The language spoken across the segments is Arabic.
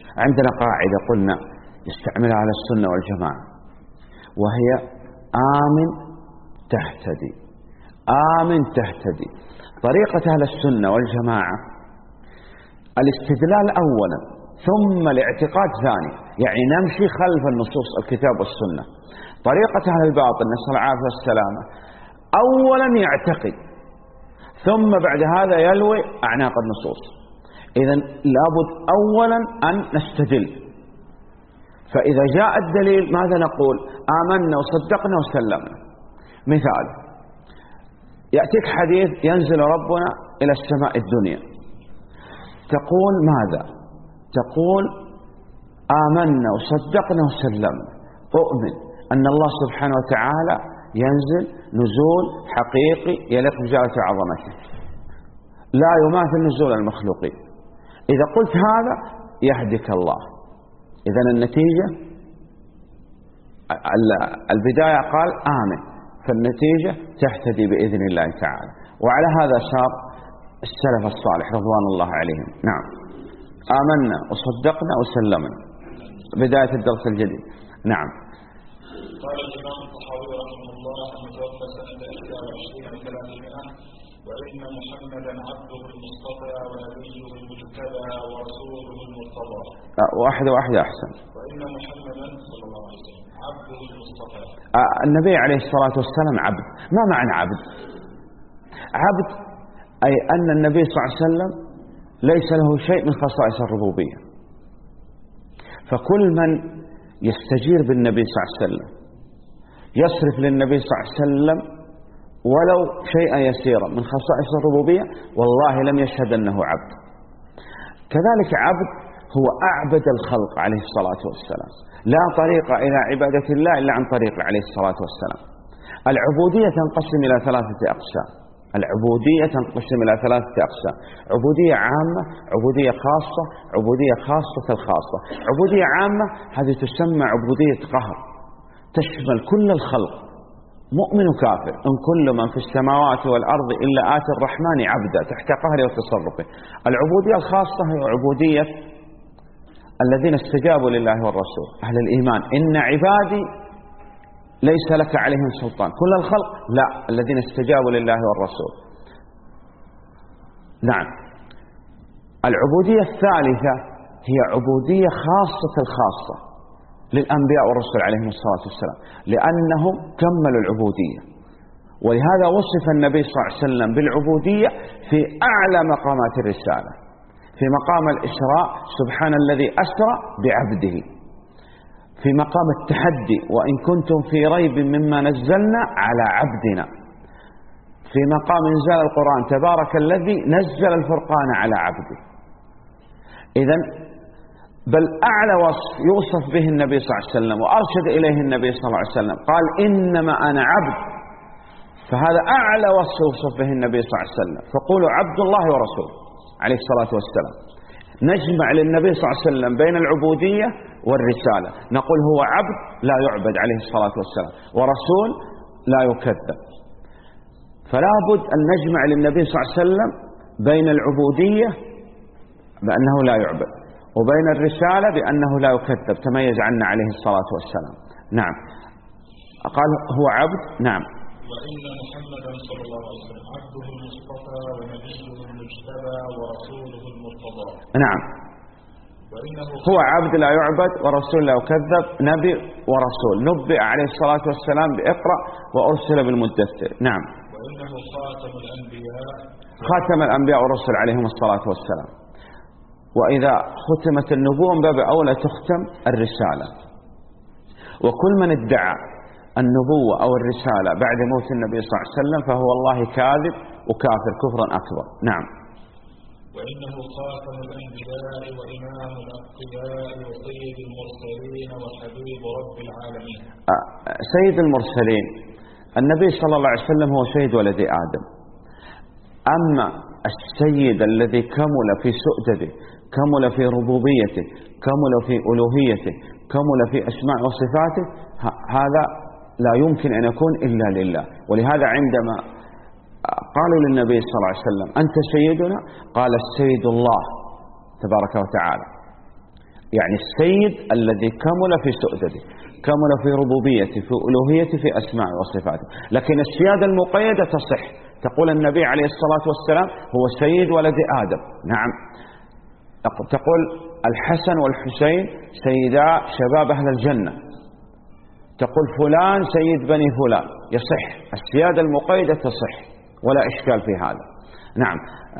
عندنا قاعدة قلنا يستعملها على السنة والجماعة، وهي آمن تهتدي. آمن تهتدي. طريقة أهل السنة والجماعة الاستدلال أولا ثم الاعتقاد ثاني، يعني نمشي خلف النصوص الكتاب والسنة. طريقة أهل الباطل نسأل العافية والسلامة أولا يعتقد ثم بعد هذا يلوي أعناق النصوص. إذن لابد أولا أن نستدل، فإذا جاء الدليل ماذا نقول؟ آمنا وصدقنا وسلمنا. مثال، يأتيك حديث ينزل ربنا إلى السماء الدنيا، تقول ماذا؟ تقول آمنا وصدقنا وسلمنا، أؤمن أن الله سبحانه وتعالى ينزل نزول حقيقي يليق بجلالة وعظمته لا يماثل نزول المخلوقين. إذا قلت هذا يهدك الله. إذن النتيجة البداية قال آمن، فالنتيجة تهتدي بإذن الله تعالى. وعلى هذا سار السلف الصالح رضوان الله عليهم. نعم، آمنا وصدقنا وسلمنا. بداية الدرس الجديد. نعم. قال الإمام الطحاوي رحمه الله المتوفى سنة 21 وإن محمدا عبده المصطفى ونبيه المجتبى ورسوله المرتضى. واحدة أحسن. وإن محمدا صلى الله عليه وسلم عبده المصطفى. النبي عليه الصلاة والسلام عبد. ما معنى عبد؟ عبد أي أن النبي صلى الله عليه وسلم ليس له شيء من خصائص الربوبية، فكل من يستجير بالنبي صلى الله عليه وسلم يصرف للنبي صلى الله عليه وسلم ولو شيئا يسيرا من خصائص الربوبية والله لم يشهد أنه عبد. كذلك عبد هو أعبد الخلق عليه الصلاة والسلام. لا طريق إلى عبادة الله إلا عن طريق عليه الصلاة والسلام. العبودية تنقسم إلى 3 أقسام. العبودية تنقسم إلى 3 أقسام: عبودية عامة، عبودية خاصة، عبودية خاصة الخاصة. عبودية عامة هذه تسمى عبودية قهر، تشمل كل الخلق مؤمن وكافر، إن كل من في السماوات والأرض إلا آتي الرحمن عبدا، تحت قهره وتصرفه. العبودية الخاصة هي عبودية الذين استجابوا لله والرسول، أهل الإيمان. إن عبادي ليس لك عليهم سلطان. كل الخلق لا، الذين استجابوا لله والرسول. نعم. العبودية الثالثة هي عبودية خاصة الخاصة للأنبياء والرسل عليهم الصلاة والسلام، لأنهم كملوا العبودية، ولهذا وصف النبي صلى الله عليه وسلم بالعبودية في أعلى مقامات الرسالة. في مقام الإسراء سبحان الذي أسرى بعبده، في مقام التحدي وإن كنتم في ريب مما نزلنا على عبدنا، في مقام إنزال القرآن تبارك الذي نزل الفرقان على عبده. إذن بل أعلى وصف يوصف به النبي صلى الله عليه وسلم وأرشد إليه النبي صلى الله عليه وسلم قال إنما أنا عبد، فهذا أعلى وصف يوصف به النبي صلى الله عليه وسلم. فقولوا عبد الله ورسوله عليه الصلاة والسلام. نجمع للنبي صلى الله عليه وسلم بين العبودية والرسالة، نقول هو عبد لا يعبد عليه الصلاة والسلام، ورسول لا يكذب. فلا بد أن نجمع للنبي صلى الله عليه وسلم بين العبودية بأنه لا يعبد وبين الرسالة بأنه لا يكذب، تميز عنا عليه الصلاة والسلام. نعم. قال هو عبد. نعم. وإن محمدا صلى الله عليه وسلم عبده المصطفى ونبيه المجتبى ورسوله المرتضى. نعم. هو عبد لا يعبد ورسول لا يكذب، نبي ورسول، نبئ عليه الصلاة والسلام بإقرأ وأرسل بالمدثر. نعم. وإنه خاتم الأنبياء، خاتم الأنبياء والرسل عليهم الصلاة والسلام. وإذا ختمت النبوة من باب أولى تختم الرسالة. وكل من ادعى النبوة أو الرسالة بعد موت النبي صلى الله عليه وسلم فهو والله كاذب وكافر كفرا أكبر. نعم. وإنه خاتم الأنبياء وإمام الأتقياء وسيد المرسلين وحبيب رب العالمين. سيد المرسلين النبي صلى الله عليه وسلم هو سيد ولد آدم. أما السيد الذي كمل في سؤدده، كمل في ربوبيته، كمل في ألوهيته، كمل في أسماء وصفاته، هذا لا يمكن أن يكون إلا لله. ولهذا عندما قالوا للنبي صلى الله عليه وسلم أنت سيدنا، قال السيد الله تبارك وتعالى. يعني السيد الذي كمل في سؤدده، كمل في ربوبيته، في ألوهيته، في أسماء وصفاته. لكن السيادة المقيدة تصح، تقول النبي عليه الصلاة والسلام هو سيد ولد آدم، نعم. تقول الحسن والحسين سيدا شباب أهل الجنة، تقول فلان سيد بني فلان، يصح السيادة المقيدة تصح ولا إشكال في هذا، نعم.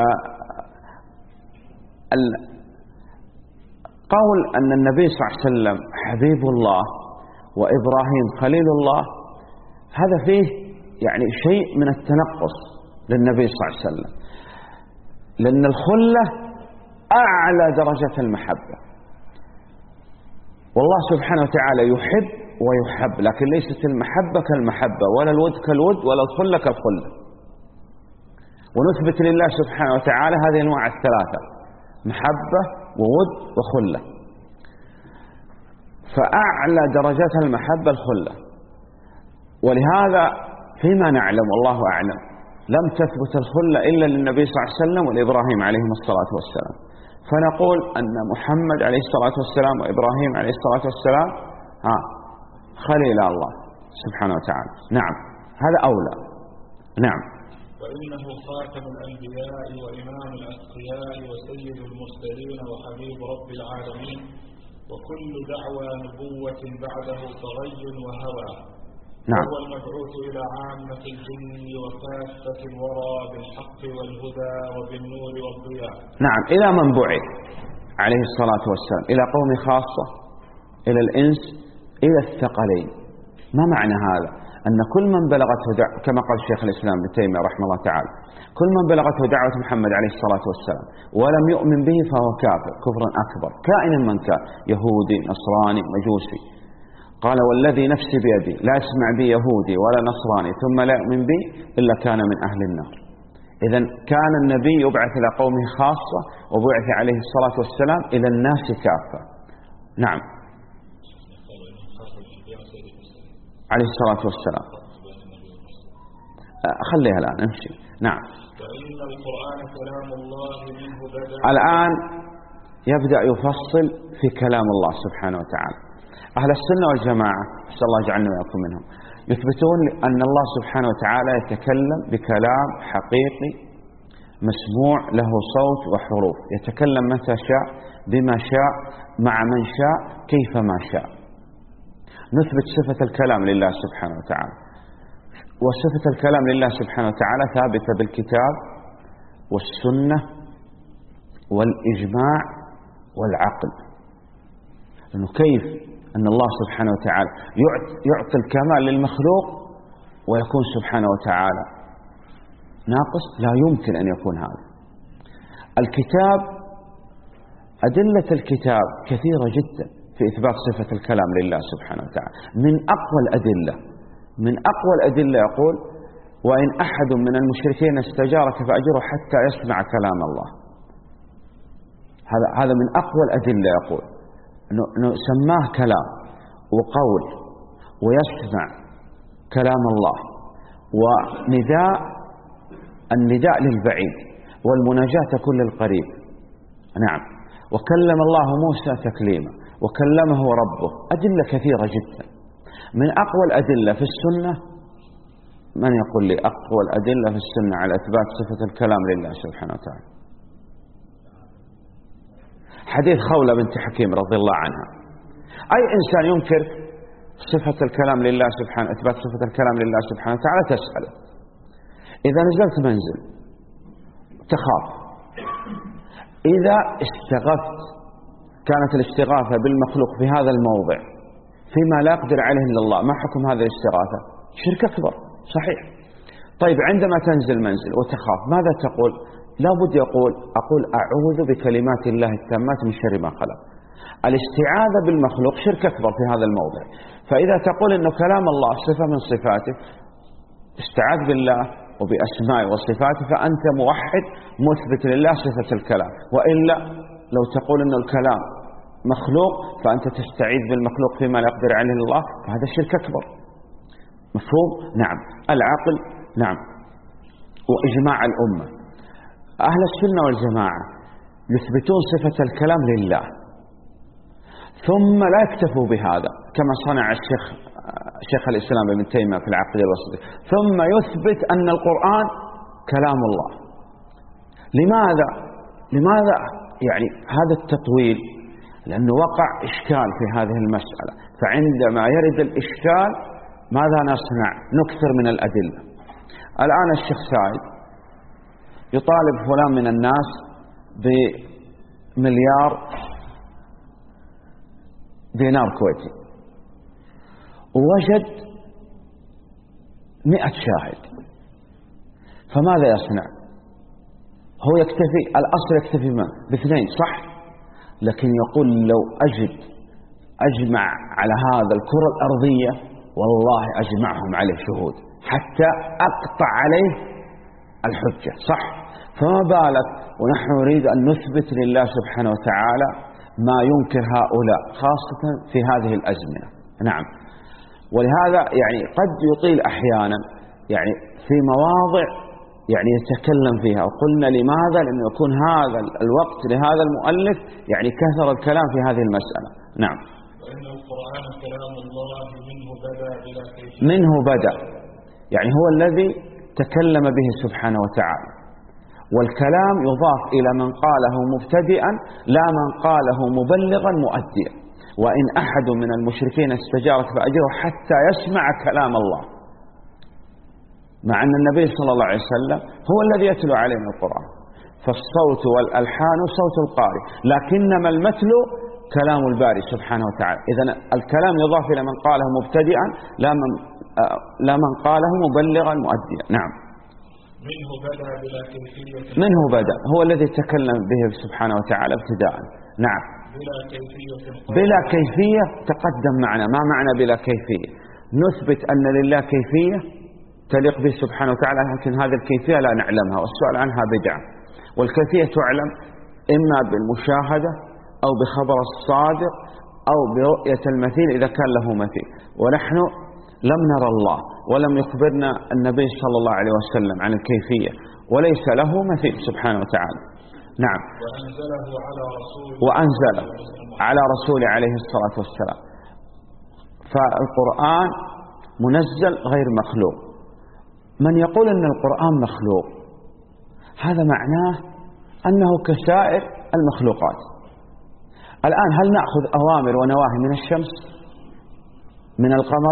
قول أن النبي صلى الله عليه وسلم حبيب الله وإبراهيم خليل الله، هذا فيه يعني شيء من التنقص للنبي صلى الله عليه وسلم، لأن الخلة أعلى درجة المحبة، والله سبحانه وتعالى يحب ويحب، لكن ليست المحبة كالمحبة ولا الود كالود ولا الخلة كالخلة. ونثبت لله سبحانه وتعالى هذه الأنواع الثلاثة، محبة وود وخلة. فأعلى درجات المحبة الخلة، ولهذا فيما نعلم والله أعلم لم تثبت الخلة إلا للنبي صلى الله عليه وسلم والإبراهيم عليهم الصلاة والسلام. فنقول أن محمد عليه الصلاة والسلام وإبراهيم عليه الصلاة والسلام خليل الله سبحانه وتعالى، نعم، هذا أولى، نعم. وإنه خاتم الأنبياء وإمام الأتقياء وسيد المرسلين وحبيب رب العالمين، وكل دعوى نبوة بعده طغي وهوى، نعم. وهو المبعوث إلى عامة الجن وكافة الورى بالحق والهدى وبالنور والضياء، نعم. إلى من بعث عليه الصلاة والسلام؟ إلى قوم خاصة، إلى الإنس، إلى الثقلين. ما معنى هذا؟ أن كل من بلغته كما قال شيخ الإسلام ابن تيمية رحمه الله تعالى، كل من بلغته دعوة محمد عليه الصلاة والسلام ولم يؤمن به فهو كافر كفرا أكبر، كائنا من كان، يهودي نصراني مجوسي. قال والذي نفسي بيدي لا يسمع بي يهودي ولا نصراني ثم لا يؤمن بي إلا كان من أهل النار. إذن كان النبي يبعث إلى قومه خاصة، وبعث عليه الصلاة والسلام إلى الناس كافة، نعم، عليه الصلاة والسلام. خليها الآن امشي، نعم. وإن القرآن كلام الله منه بدأ. الآن يبدأ يفصل في كلام الله سبحانه وتعالى. أهل السنة والجماعة نسأل الله يجعلنا وإياكم منهم يثبتون أن الله سبحانه وتعالى يتكلم بكلام حقيقي مسموع له صوت وحروف، يتكلم متى شاء بما شاء مع من شاء كيف ما شاء. نثبت صفة الكلام لله سبحانه وتعالى، وصفة الكلام لله سبحانه وتعالى ثابتة بالكتاب والسنة والإجماع والعقل. لأنه كيف أن الله سبحانه وتعالى يعطي الكمال للمخلوق ويكون سبحانه وتعالى ناقص؟ لا يمكن أن يكون هذا. الكتاب، أدلة الكتاب كثيرة جدا في إثبات صفة الكلام لله سبحانه وتعالى. من أقوى الأدلة يقول وإن أحد من المشركين استجارك فأجره حتى يسمع كلام الله. هذا من أقوى الأدلة، يقول أنه سماه كلام وقول ويسمع كلام الله، النداء للبعيد والمناجاة تكون للقريب، نعم. وكلم الله موسى تكليما وكلمه ربه. أدلة كثيرة جدا. من أقوى الأدلة في السنة، من يقول لي أقوى الأدلة في السنة على إثبات صفة الكلام لله سبحانه وتعالى؟ حديث خولة بنت حكيم رضي الله عنها. أي إنسان ينكر صفة الكلام لله سبحانه، إثبات صفة الكلام لله سبحانه وتعالى، تسأله إذا نزلت منزل تخاف، إذا استغفت، كانت الاستغاثة بالمخلوق في هذا الموضع فيما لا يقدر عليه إلا الله، ما حكم هذه الاستغاثة؟ شرك أكبر، صحيح. طيب عندما تنزل منزل وتخاف ماذا تقول؟ لا بد أقول أعوذ بكلمات الله التامات من شر ما خلق. الاستعاذة بالمخلوق شرك أكبر في هذا الموضع. فإذا تقول إنه كلام الله صفة من صفاته، استعاذ بالله وبأسمائه وصفاته، فأنت موحد مثبت لله صفة الكلام. وإلا لو تقول إنه الكلام مخلوق فأنت تستعيذ بالمخلوق فيما لا يقدر عليه الله، فهذا شرك أكبر. مفهوم؟ نعم. العقل، نعم. وإجماع الأمة. أهل السنة والجماعة يثبتون صفة الكلام لله ثم لا يكتفوا بهذا كما صنع شيخ الإسلام ابن تيمية في العقيدة الوسطية، ثم يثبت أن القرآن كلام الله. لماذا يعني هذا التطويل؟ لأنه وقع إشكال في هذه المسألة، فعندما يرد الإشكال ماذا نصنع؟ نكثر من الأدلة. الآن الشيخ سعيد يطالب فلان من الناس بمليار دينار كويتي، ووجد 100 شاهد، فماذا يصنع؟ هو يكتفي، الأصل يكتفي باثنين صح، لكن يقول لو أجمع على هذا الكرة الأرضية والله أجمعهم عليه شهود حتى أقطع عليه الحجة صح. فما بالك ونحن نريد أن نثبت لله سبحانه وتعالى ما ينكر هؤلاء خاصة في هذه الأزمنة. نعم، ولهذا يعني قد يطيل أحيانا يعني في مواضع يعني يتكلم فيها، وقلنا لماذا؟ لأنه يكون هذا الوقت لهذا المؤلف يعني كثر الكلام في هذه المسألة. نعم، وإن القرآن كلام الله منه بدأ بلا كيفية. منه بدأ يعني هو الذي تكلم به سبحانه وتعالى، والكلام يضاف إلى من قاله مبتدئا لا من قاله مبلغا مؤديا. وإن أحد من المشركين استجارك فأجره حتى يسمع كلام الله، مع أن النبي صلى الله عليه وسلم هو الذي يتلو علينا القرآن، فالصوت والألحان صوت القارئ، لكنما المتل كلام الباري سبحانه وتعالى. إذن الكلام يضاف إلى من قاله مبتدئا لا من قاله مبلغا مؤديا. نعم، منه بدأ بلا كيفية. منه بدأ هو الذي تكلم به سبحانه وتعالى ابتداء. نعم، بلا كيفية تقدم معنا. ما معنى بلا كيفية؟ نثبت أن لله كيفية تليق به سبحانه وتعالى، لكن هذه الكيفية لا نعلمها، والسؤال عنها بدعة. والكيفية تعلم إما بالمشاهدة أو بخبر الصادق أو برؤية المثيل إذا كان له مثيل، ونحن لم نرى الله ولم يخبرنا النبي صلى الله عليه وسلم عن الكيفية، وليس له مثيل سبحانه وتعالى. نعم، وأنزله على رسوله عليه الصلاة والسلام. فالقرآن منزل غير مخلوق. من يقول أن القرآن مخلوق هذا معناه أنه كسائر المخلوقات. الآن هل نأخذ أوامر ونواهي من الشمس، من القمر؟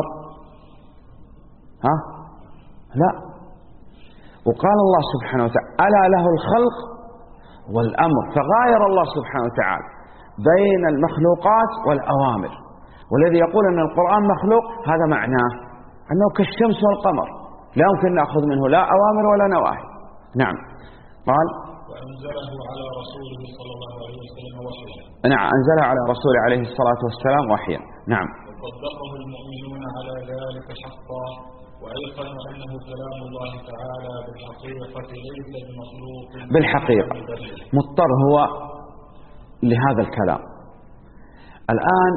لا. وقال الله سبحانه وتعالى ألا له الخلق والأمر، فغاير الله سبحانه وتعالى بين المخلوقات والأوامر. والذي يقول أن القرآن مخلوق هذا معناه أنه كالشمس والقمر، لا يمكن نأخذ منه لا أوامر ولا نواهي. نعم، قال وأنزله على رسوله صلى الله عليه وسلم وحيا. نعم، أنزله على رسوله عليه الصلاة والسلام وحيا. نعم، وصدقه المؤمنون على ذلك حقا، وأيقنوا أنه كلام الله تعالى بالحقيقة ليس بمخلوق. بالحقيقة مضطر هو لهذا الكلام. الآن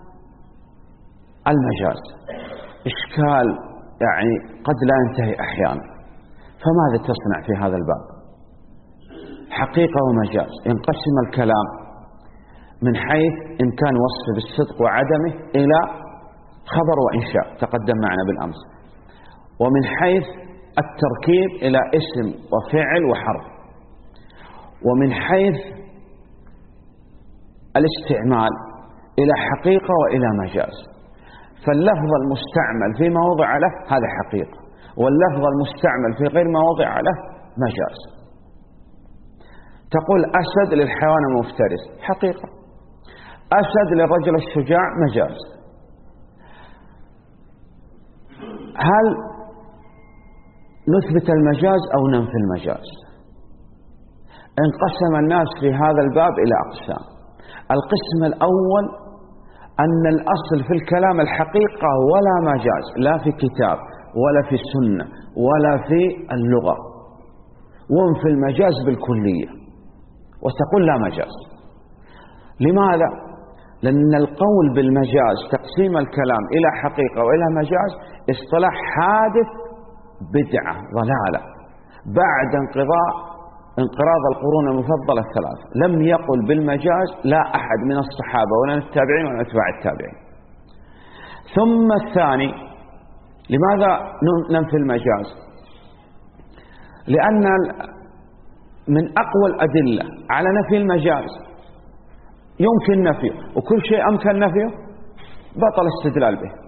المجاز إشكال يعني قد لا ينتهي أحيانا، فماذا تصنع في هذا الباب؟ حقيقة ومجاز. ينقسم الكلام من حيث إمكان وصف بالصدق وعدمه إلى خبر وإنشاء تقدم معنا بالأمس، ومن حيث التركيب إلى اسم وفعل وحرف، ومن حيث الاستعمال إلى حقيقة وإلى مجاز. فاللفظ المستعمل فيما وضع له هذا حقيقة، واللفظ المستعمل في غير ما وضع له مجاز. تقول أسد للحيوان المفترس حقيقة، أسد للرجل الشجاع مجاز. هل نثبت المجاز أو ننفي المجاز؟ انقسم الناس في هذا الباب إلى أقسام. القسم الأول أن الأصل في الكلام الحقيقة ولا مجاز، لا في كتاب ولا في سنة ولا في اللغة، وانفي المجاز بالكلية وتقول لا مجاز. لماذا؟ لأن القول بالمجاز تقسيم الكلام إلى حقيقة وإلى مجاز اصطلاح حادث بدعة ضلالة بعد انقضاء انقراض القرون المفضلة الثلاث. لم يقل بالمجاز لا أحد من الصحابة ولا من التابعين ولا من أتباع التابعين. ثم الثاني، لماذا ننفي المجاز؟ لأن من أقوى الأدلة على نفي المجاز يمكن نفيه، وكل شيء أمكن نفيه بطل استدلال به.